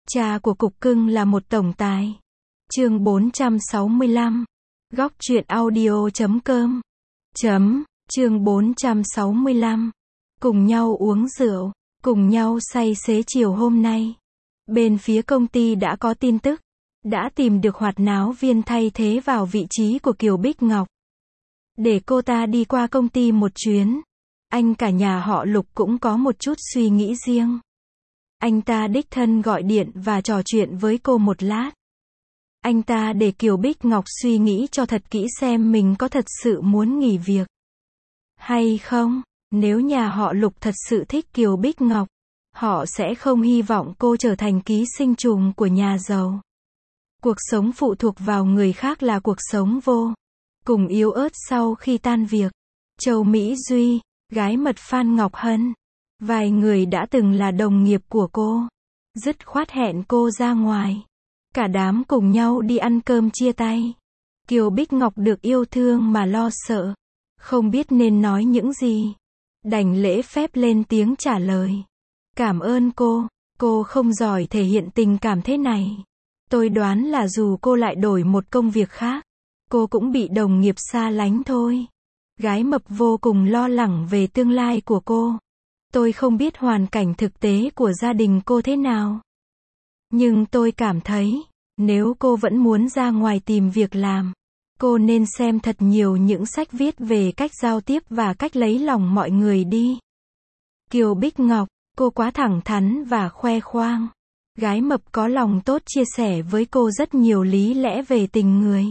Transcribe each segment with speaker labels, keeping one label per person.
Speaker 1: Cha của cục cưng là một tổng tài. Chương 465. Góc truyện audio.com. Chương 465. Cùng nhau uống rượu, cùng nhau say xế chiều hôm nay. Bên phía công ty đã có tin tức, đã tìm được hoạt náo viên thay thế vào vị trí của Kiều Bích Ngọc. Để cô ta đi qua công ty một chuyến. Anh cả nhà họ Lục cũng có một chút suy nghĩ riêng. Anh ta đích thân gọi điện và trò chuyện với cô một lát. Anh ta để Kiều Bích Ngọc suy nghĩ cho thật kỹ xem mình có thật sự muốn nghỉ việc hay không. Nếu nhà họ Lục thật sự thích Kiều Bích Ngọc, họ sẽ không hy vọng cô trở thành ký sinh trùng của nhà giàu. Cuộc sống phụ thuộc vào người khác là cuộc sống vô cùng yếu ớt. Sau khi tan việc, Châu Mỹ Duy, gái mật Phan Ngọc Hân, vài người đã từng là đồng nghiệp của cô, dứt khoát hẹn cô ra ngoài. Cả đám cùng nhau đi ăn cơm chia tay. Kiều Bích Ngọc được yêu thương mà lo sợ, không biết nên nói những gì. Đành lễ phép lên tiếng trả lời. Cảm ơn cô không giỏi thể hiện tình cảm thế này. Tôi đoán là dù cô lại đổi một công việc khác, cô cũng bị đồng nghiệp xa lánh thôi. Gái mập vô cùng lo lắng về tương lai của cô. Tôi không biết hoàn cảnh thực tế của gia đình cô thế nào. Nhưng tôi cảm thấy, nếu cô vẫn muốn ra ngoài tìm việc làm, cô nên xem thật nhiều những sách viết về cách giao tiếp và cách lấy lòng mọi người đi. Kiều Bích Ngọc, cô quá thẳng thắn và khoe khoang. Gái mập có lòng tốt chia sẻ với cô rất nhiều lý lẽ về tình người.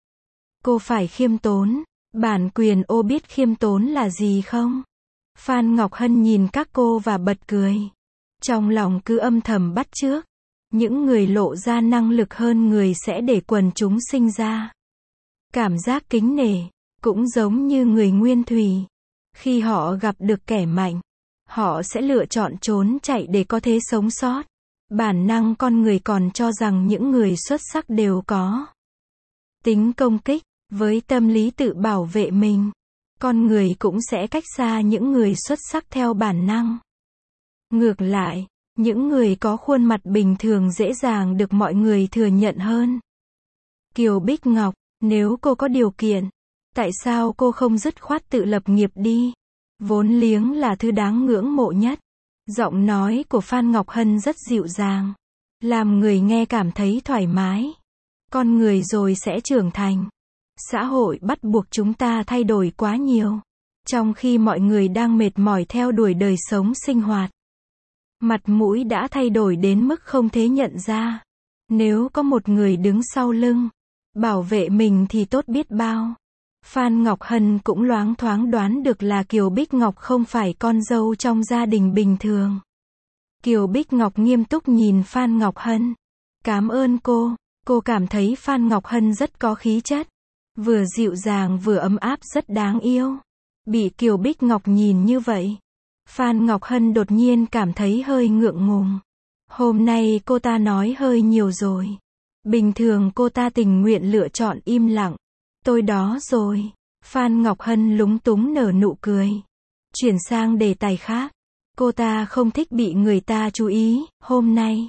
Speaker 1: Cô phải khiêm tốn. Bản quyền ô biết khiêm tốn là gì không? Phan Ngọc Hân nhìn các cô và bật cười. Trong lòng cứ âm thầm bắt chước. Những người lộ ra năng lực hơn người sẽ để quần chúng sinh ra cảm giác kính nể, cũng giống như người nguyên thủy. Khi họ gặp được kẻ mạnh, họ sẽ lựa chọn trốn chạy để có thể sống sót. Bản năng con người còn cho rằng những người xuất sắc đều có tính công kích. Với tâm lý tự bảo vệ mình, con người cũng sẽ cách xa những người xuất sắc theo bản năng. Ngược lại, những người có khuôn mặt bình thường dễ dàng được mọi người thừa nhận hơn. Kiều Bích Ngọc, nếu cô có điều kiện, tại sao cô không dứt khoát tự lập nghiệp đi? Vốn liếng là thứ đáng ngưỡng mộ nhất. Giọng nói của Phan Ngọc Hân rất dịu dàng, làm người nghe cảm thấy thoải mái. Con người rồi sẽ trưởng thành. Xã hội bắt buộc chúng ta thay đổi quá nhiều, trong khi mọi người đang mệt mỏi theo đuổi đời sống sinh hoạt. Mặt mũi đã thay đổi đến mức không thể nhận ra. Nếu có một người đứng sau lưng, bảo vệ mình thì tốt biết bao. Phan Ngọc Hân cũng loáng thoáng đoán được là Kiều Bích Ngọc không phải con dâu trong gia đình bình thường. Kiều Bích Ngọc nghiêm túc nhìn Phan Ngọc Hân. Cảm ơn cô cảm thấy Phan Ngọc Hân rất có khí chất. Vừa dịu dàng vừa ấm áp rất đáng yêu. Bị Kiều Bích Ngọc nhìn như vậy, Phan Ngọc Hân đột nhiên cảm thấy hơi ngượng ngùng. Hôm nay cô ta nói hơi nhiều rồi. Bình thường cô ta tình nguyện lựa chọn im lặng. Tôi đó rồi. Phan Ngọc Hân lúng túng nở nụ cười. Chuyển sang đề tài khác. Cô ta không thích bị người ta chú ý. Hôm nay,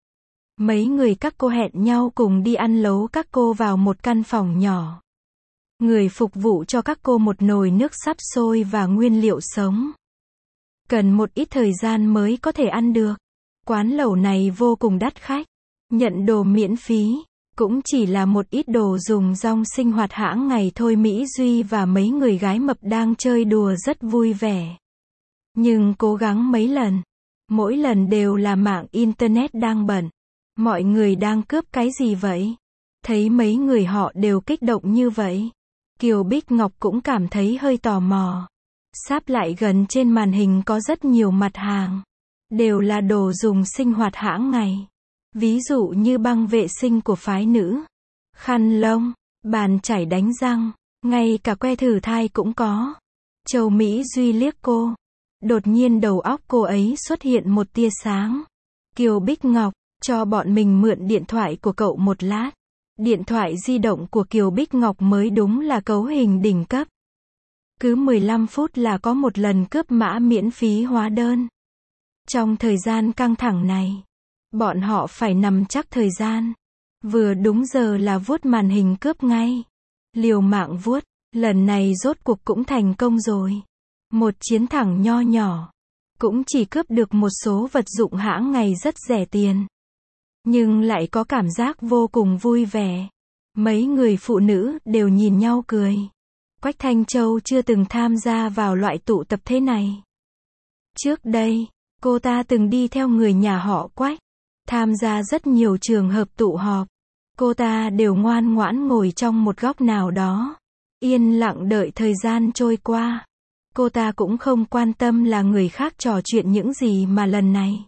Speaker 1: mấy người các cô hẹn nhau cùng đi ăn lấu các cô vào một căn phòng nhỏ. Người phục vụ cho các cô một nồi nước sắp sôi và nguyên liệu sống. Cần một ít thời gian mới có thể ăn được. Quán lẩu này vô cùng đắt khách. Nhận đồ miễn phí, cũng chỉ là một ít đồ dùng trong sinh hoạt hãng ngày thôi. Mỹ Duy và mấy người gái mập đang chơi đùa rất vui vẻ. Nhưng cố gắng mấy lần. Mỗi lần đều là mạng Internet đang bận. Mọi người đang cướp cái gì vậy? Thấy mấy người họ đều kích động như vậy, Kiều Bích Ngọc cũng cảm thấy hơi tò mò. Sáp lại gần trên màn hình có rất nhiều mặt hàng. Đều là đồ dùng sinh hoạt hãng ngày. Ví dụ như băng vệ sinh của phái nữ, khăn lông, bàn chải đánh răng, ngay cả que thử thai cũng có. Châu Mỹ Duy liếc cô. Đột nhiên đầu óc cô ấy xuất hiện một tia sáng. Kiều Bích Ngọc, cho bọn mình mượn điện thoại của cậu một lát. Điện thoại di động của Kiều Bích Ngọc mới đúng là cấu hình đỉnh cấp. Cứ 15 phút là có một lần cướp mã miễn phí hóa đơn. Trong thời gian căng thẳng này, Bọn họ phải nắm chắc thời gian. Vừa đúng giờ là vuốt màn hình cướp ngay. Liều mạng vuốt, lần này rốt cuộc cũng thành công rồi. Một chiến thẳng nho nhỏ. Cũng chỉ cướp được một số vật dụng hãng ngày rất rẻ tiền. Nhưng lại có cảm giác vô cùng vui vẻ. Mấy người phụ nữ đều nhìn nhau cười. Quách Thanh Châu chưa từng tham gia vào loại tụ tập thế này. Trước đây, cô ta từng đi theo người nhà họ Quách, tham gia rất nhiều trường hợp tụ họp. Cô ta đều ngoan ngoãn ngồi trong một góc nào đó, yên lặng đợi thời gian trôi qua. Cô ta cũng không quan tâm là người khác trò chuyện những gì mà lần này.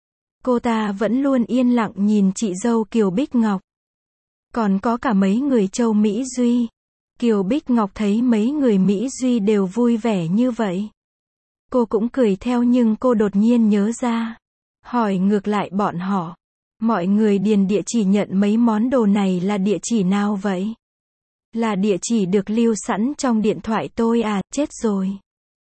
Speaker 1: Cô ta vẫn luôn yên lặng nhìn chị dâu Kiều Bích Ngọc. Còn có cả mấy người Châu Mỹ Duy. Kiều Bích Ngọc thấy mấy người Mỹ Duy đều vui vẻ như vậy. Cô cũng cười theo nhưng cô đột nhiên nhớ ra. Hỏi ngược lại bọn họ. Mọi người điền địa chỉ nhận mấy món đồ này là địa chỉ nào vậy? Là địa chỉ được lưu sẵn trong điện thoại tôi à, chết rồi.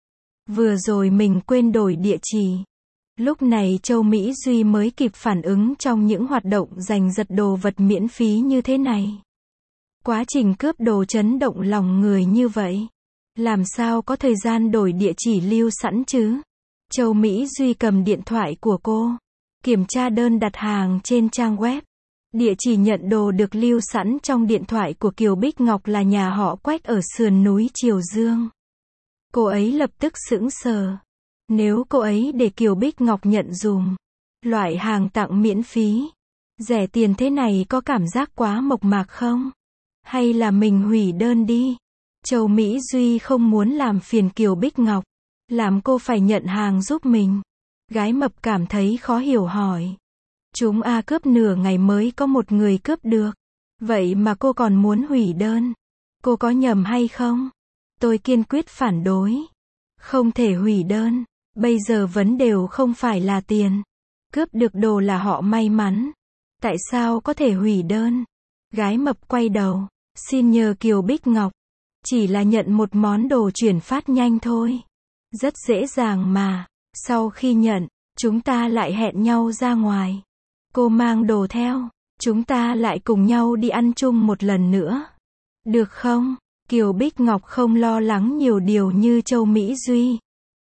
Speaker 1: Vừa rồi mình quên đổi địa chỉ. Lúc này Châu Mỹ Duy mới kịp phản ứng trong những hoạt động giành giật đồ vật miễn phí như thế này. Quá trình cướp đồ chấn động lòng người như vậy. Làm sao có thời gian đổi địa chỉ lưu sẵn chứ? Châu Mỹ Duy cầm điện thoại của cô. Kiểm tra đơn đặt hàng trên trang web. Địa chỉ nhận đồ được lưu sẵn trong điện thoại của Kiều Bích Ngọc là nhà họ Quách ở sườn núi Triều Dương. Cô ấy lập tức sững sờ. Nếu cô ấy để Kiều Bích Ngọc nhận dùm loại hàng tặng miễn phí, rẻ tiền thế này có cảm giác quá mộc mạc không? Hay là mình hủy đơn đi? Châu Mỹ Duy không muốn làm phiền Kiều Bích Ngọc, làm cô phải nhận hàng giúp mình. Gái mập cảm thấy khó hiểu hỏi. Chúng cướp nửa ngày mới có một người cướp được. Vậy mà cô còn muốn hủy đơn. Cô có nhầm hay không? Tôi kiên quyết phản đối. Không thể hủy đơn. Bây giờ vấn đề không phải là tiền. Cướp được đồ là họ may mắn. Tại sao có thể hủy đơn? Gái mập quay đầu. Xin nhờ Kiều Bích Ngọc. Chỉ là nhận một món đồ chuyển phát nhanh thôi. Rất dễ dàng mà. Sau khi nhận, chúng ta lại hẹn nhau ra ngoài. Cô mang đồ theo. Chúng ta lại cùng nhau đi ăn chung một lần nữa. Được không? Kiều Bích Ngọc không lo lắng nhiều điều như Châu Mỹ Duy.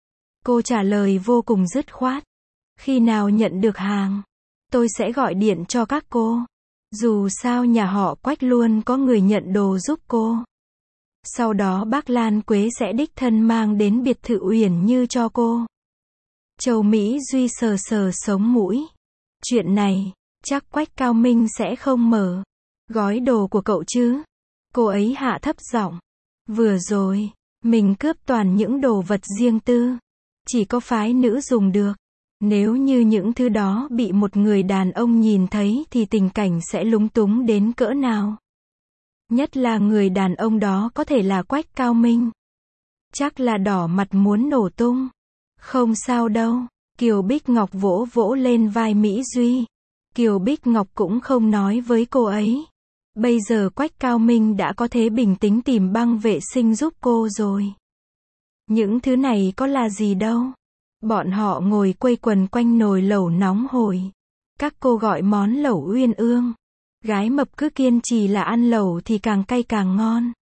Speaker 1: Cô trả lời vô cùng dứt khoát. Khi nào nhận được hàng, tôi sẽ gọi điện cho các cô. Dù sao nhà họ Quách luôn có người nhận đồ giúp cô. Sau đó bác Lan Quế sẽ đích thân mang đến biệt thự Uyển Như cho cô. Châu Mỹ Duy sờ sờ sống mũi. Chuyện này, chắc Quách Cao Minh sẽ không mở gói đồ của cậu chứ. Cô ấy hạ thấp giọng. Vừa rồi, mình cướp toàn những đồ vật riêng tư. Chỉ có phái nữ dùng được. Nếu như những thứ đó bị một người đàn ông nhìn thấy thì tình cảnh sẽ lúng túng đến cỡ nào. Nhất là người đàn ông đó có thể là Quách Cao Minh. Chắc là đỏ mặt muốn nổ tung. Không sao đâu. Kiều Bích Ngọc vỗ vỗ lên vai Mỹ Duy. Kiều Bích Ngọc cũng không nói với cô ấy. Bây giờ Quách Cao Minh đã có thể bình tĩnh tìm băng vệ sinh giúp cô rồi. Những thứ này có là gì đâu. Bọn họ ngồi quây quần quanh nồi lẩu nóng hổi. Các cô gọi món lẩu uyên ương. Gái mập cứ kiên trì là ăn lẩu thì càng cay càng ngon.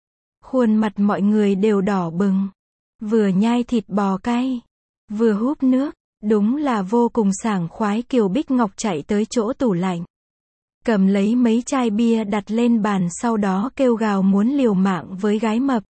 Speaker 1: Khuôn mặt mọi người đều đỏ bừng. Vừa nhai thịt bò cay, vừa húp nước. Đúng là vô cùng sảng khoái. Kiều Bích Ngọc chạy tới chỗ tủ lạnh. Cầm lấy mấy chai bia đặt lên bàn sau đó kêu gào muốn liều mạng với gái mập.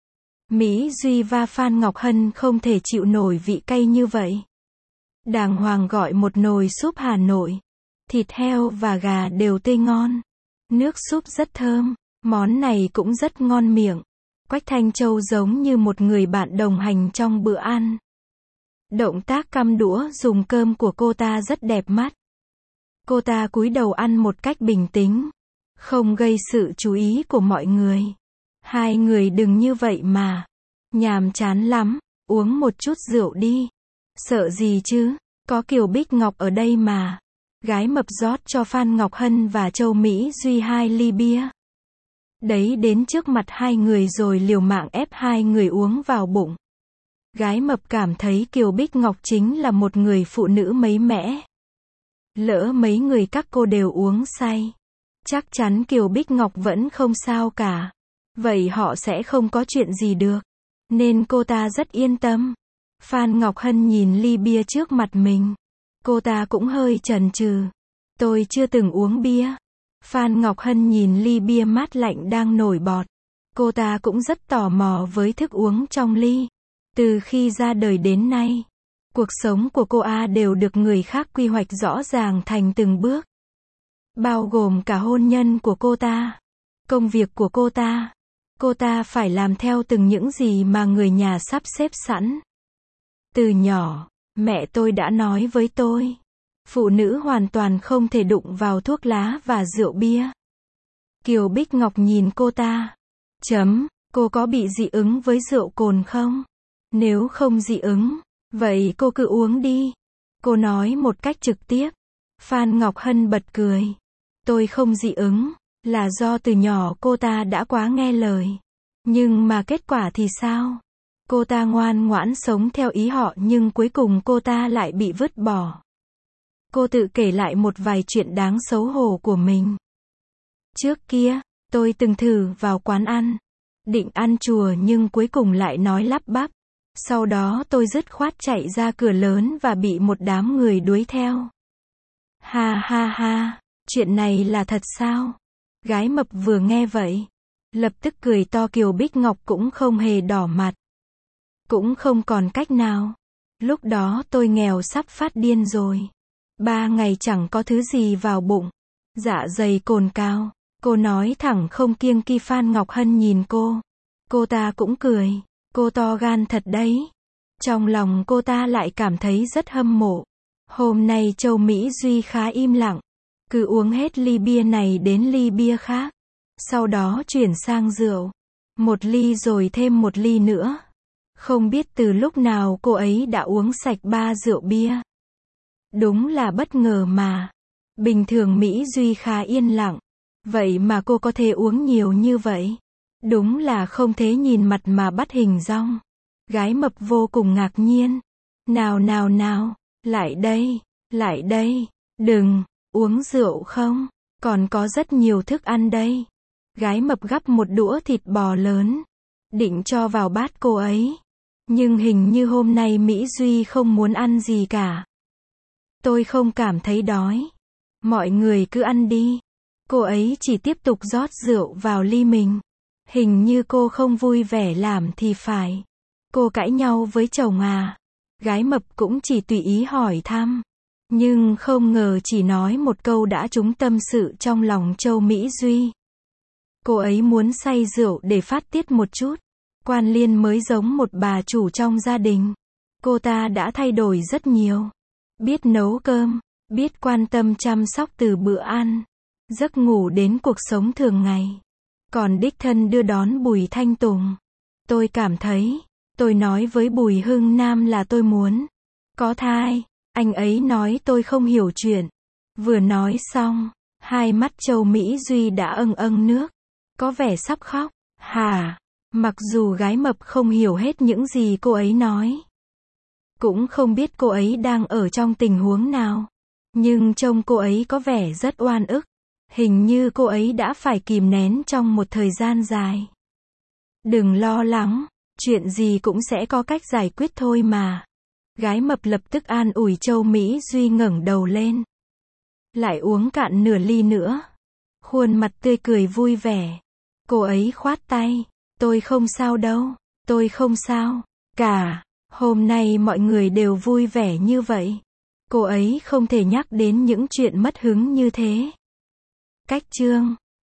Speaker 1: Mỹ Duy và Phan Ngọc Hân không thể chịu nổi vị cay như vậy. Đàng hoàng gọi một nồi súp Hà Nội. Thịt heo và gà đều tươi ngon. Nước súp rất thơm. Món này cũng rất ngon miệng. Quách Thanh Châu giống như một người bạn đồng hành trong bữa ăn. Động tác căm đũa dùng cơm của cô ta rất đẹp mắt. Cô ta cúi đầu ăn một cách bình tĩnh. Không gây sự chú ý của mọi người. Hai người đừng như vậy mà. Nhàm chán lắm. Uống một chút rượu đi. Sợ gì chứ. Có Kiều Bích Ngọc ở đây mà. Gái mập rót cho Phan Ngọc Hân và Châu Mỹ Duy 2 ly bia. Đấy đến trước mặt hai người rồi liều mạng ép hai người uống vào bụng. Gái mập cảm thấy Kiều Bích Ngọc chính là một người phụ nữ mấy mẽ. Lỡ mấy người các cô đều uống say. Chắc chắn Kiều Bích Ngọc vẫn không sao cả. Vậy họ sẽ không có chuyện gì được. Nên cô ta rất yên tâm. Phan Ngọc Hân nhìn ly bia trước mặt mình. Cô ta cũng hơi chần chừ. Tôi chưa từng uống bia. Phan Ngọc Hân nhìn ly bia mát lạnh đang nổi bọt. Cô ta cũng rất tò mò với thức uống trong ly. Từ khi ra đời đến nay, cuộc sống của cô đều được người khác quy hoạch rõ ràng thành từng bước. Bao gồm cả hôn nhân của cô ta, công việc của cô ta. Cô ta phải làm theo từng những gì mà người nhà sắp xếp sẵn. Từ nhỏ, mẹ tôi đã nói với tôi, phụ nữ hoàn toàn không thể đụng vào thuốc lá và rượu bia. Kiều Bích Ngọc nhìn cô ta. Cô có bị dị ứng với rượu cồn không? Nếu không dị ứng, vậy cô cứ uống đi. Cô nói một cách trực tiếp. Phan Ngọc Hân bật cười. Tôi không dị ứng, là do từ nhỏ cô ta đã quá nghe lời. Nhưng mà kết quả thì sao? Cô ta ngoan ngoãn sống theo ý họ nhưng cuối cùng cô ta lại bị vứt bỏ. Cô tự kể lại một vài chuyện đáng xấu hổ của mình. Trước kia, tôi từng thử vào quán ăn. Định ăn chùa nhưng cuối cùng lại nói lắp bắp. Sau đó tôi dứt khoát chạy ra cửa lớn và bị một đám người đuổi theo. Ha ha ha, chuyện này là thật sao? Gái mập vừa nghe vậy, lập tức cười to. Kiều Bích Ngọc cũng không hề đỏ mặt. Cũng không còn cách nào. Lúc đó tôi nghèo sắp phát điên rồi. 3 ngày chẳng có thứ gì vào bụng. Dạ dày cồn cào. Cô nói thẳng không kiêng kỵ. Phan Ngọc Hân nhìn cô. Cô ta cũng cười. Cô to gan thật đấy. Trong lòng cô ta lại cảm thấy rất hâm mộ. Hôm nay Châu Mỹ Duy khá im lặng. Cứ uống hết ly bia này đến ly bia khác. Sau đó chuyển sang rượu. 1 ly rồi thêm 1 ly nữa. Không biết từ lúc nào cô ấy đã uống sạch 3 rượu bia. Đúng là bất ngờ mà. Bình thường Mỹ Duy khá yên lặng. Vậy mà cô có thể uống nhiều như vậy. Đúng là không thể nhìn mặt mà bắt hình dong. Gái mập vô cùng ngạc nhiên. Nào, lại đây. Đừng, uống rượu không? Còn có rất nhiều thức ăn đây. Gái mập gắp một đũa thịt bò lớn. Định cho vào bát cô ấy. Nhưng hình như hôm nay Mỹ Duy không muốn ăn gì cả. Tôi không cảm thấy đói. Mọi người cứ ăn đi. Cô ấy chỉ tiếp tục rót rượu vào ly mình. Hình như cô không vui vẻ làm thì phải. Cô cãi nhau với chồng à? Gái mập cũng chỉ tùy ý hỏi thăm. Nhưng không ngờ chỉ nói một câu đã trúng tâm sự trong lòng Châu Mỹ Duy. Cô ấy muốn say rượu để phát tiết một chút. Quan Liên mới giống một bà chủ trong gia đình. Cô ta đã thay đổi rất nhiều. Biết nấu cơm, biết quan tâm chăm sóc từ bữa ăn, giấc ngủ đến cuộc sống thường ngày. Còn đích thân đưa đón Bùi Thanh Tùng. Tôi cảm thấy, tôi nói với Bùi Hưng Nam là tôi muốn có thai. Anh ấy nói tôi không hiểu chuyện. Vừa nói xong, hai mắt Châu Mỹ Duy đã âng nước. Có vẻ sắp khóc. Hả? Mặc dù gái mập không hiểu hết những gì cô ấy nói. Cũng không biết cô ấy đang ở trong tình huống nào. Nhưng trông cô ấy có vẻ rất oan ức. Hình như cô ấy đã phải kìm nén trong một thời gian dài. Đừng lo lắng, chuyện gì cũng sẽ có cách giải quyết thôi mà. Gái mập lập tức an ủi. Châu Mỹ Duy ngẩng đầu lên. Lại uống cạn nửa ly nữa. Khuôn mặt tươi cười vui vẻ. Cô ấy khoát tay. Tôi không sao đâu. Tôi không sao cả. Hôm nay mọi người đều vui vẻ như vậy. Cô ấy không thể nhắc đến những chuyện mất hứng như thế. Cách chương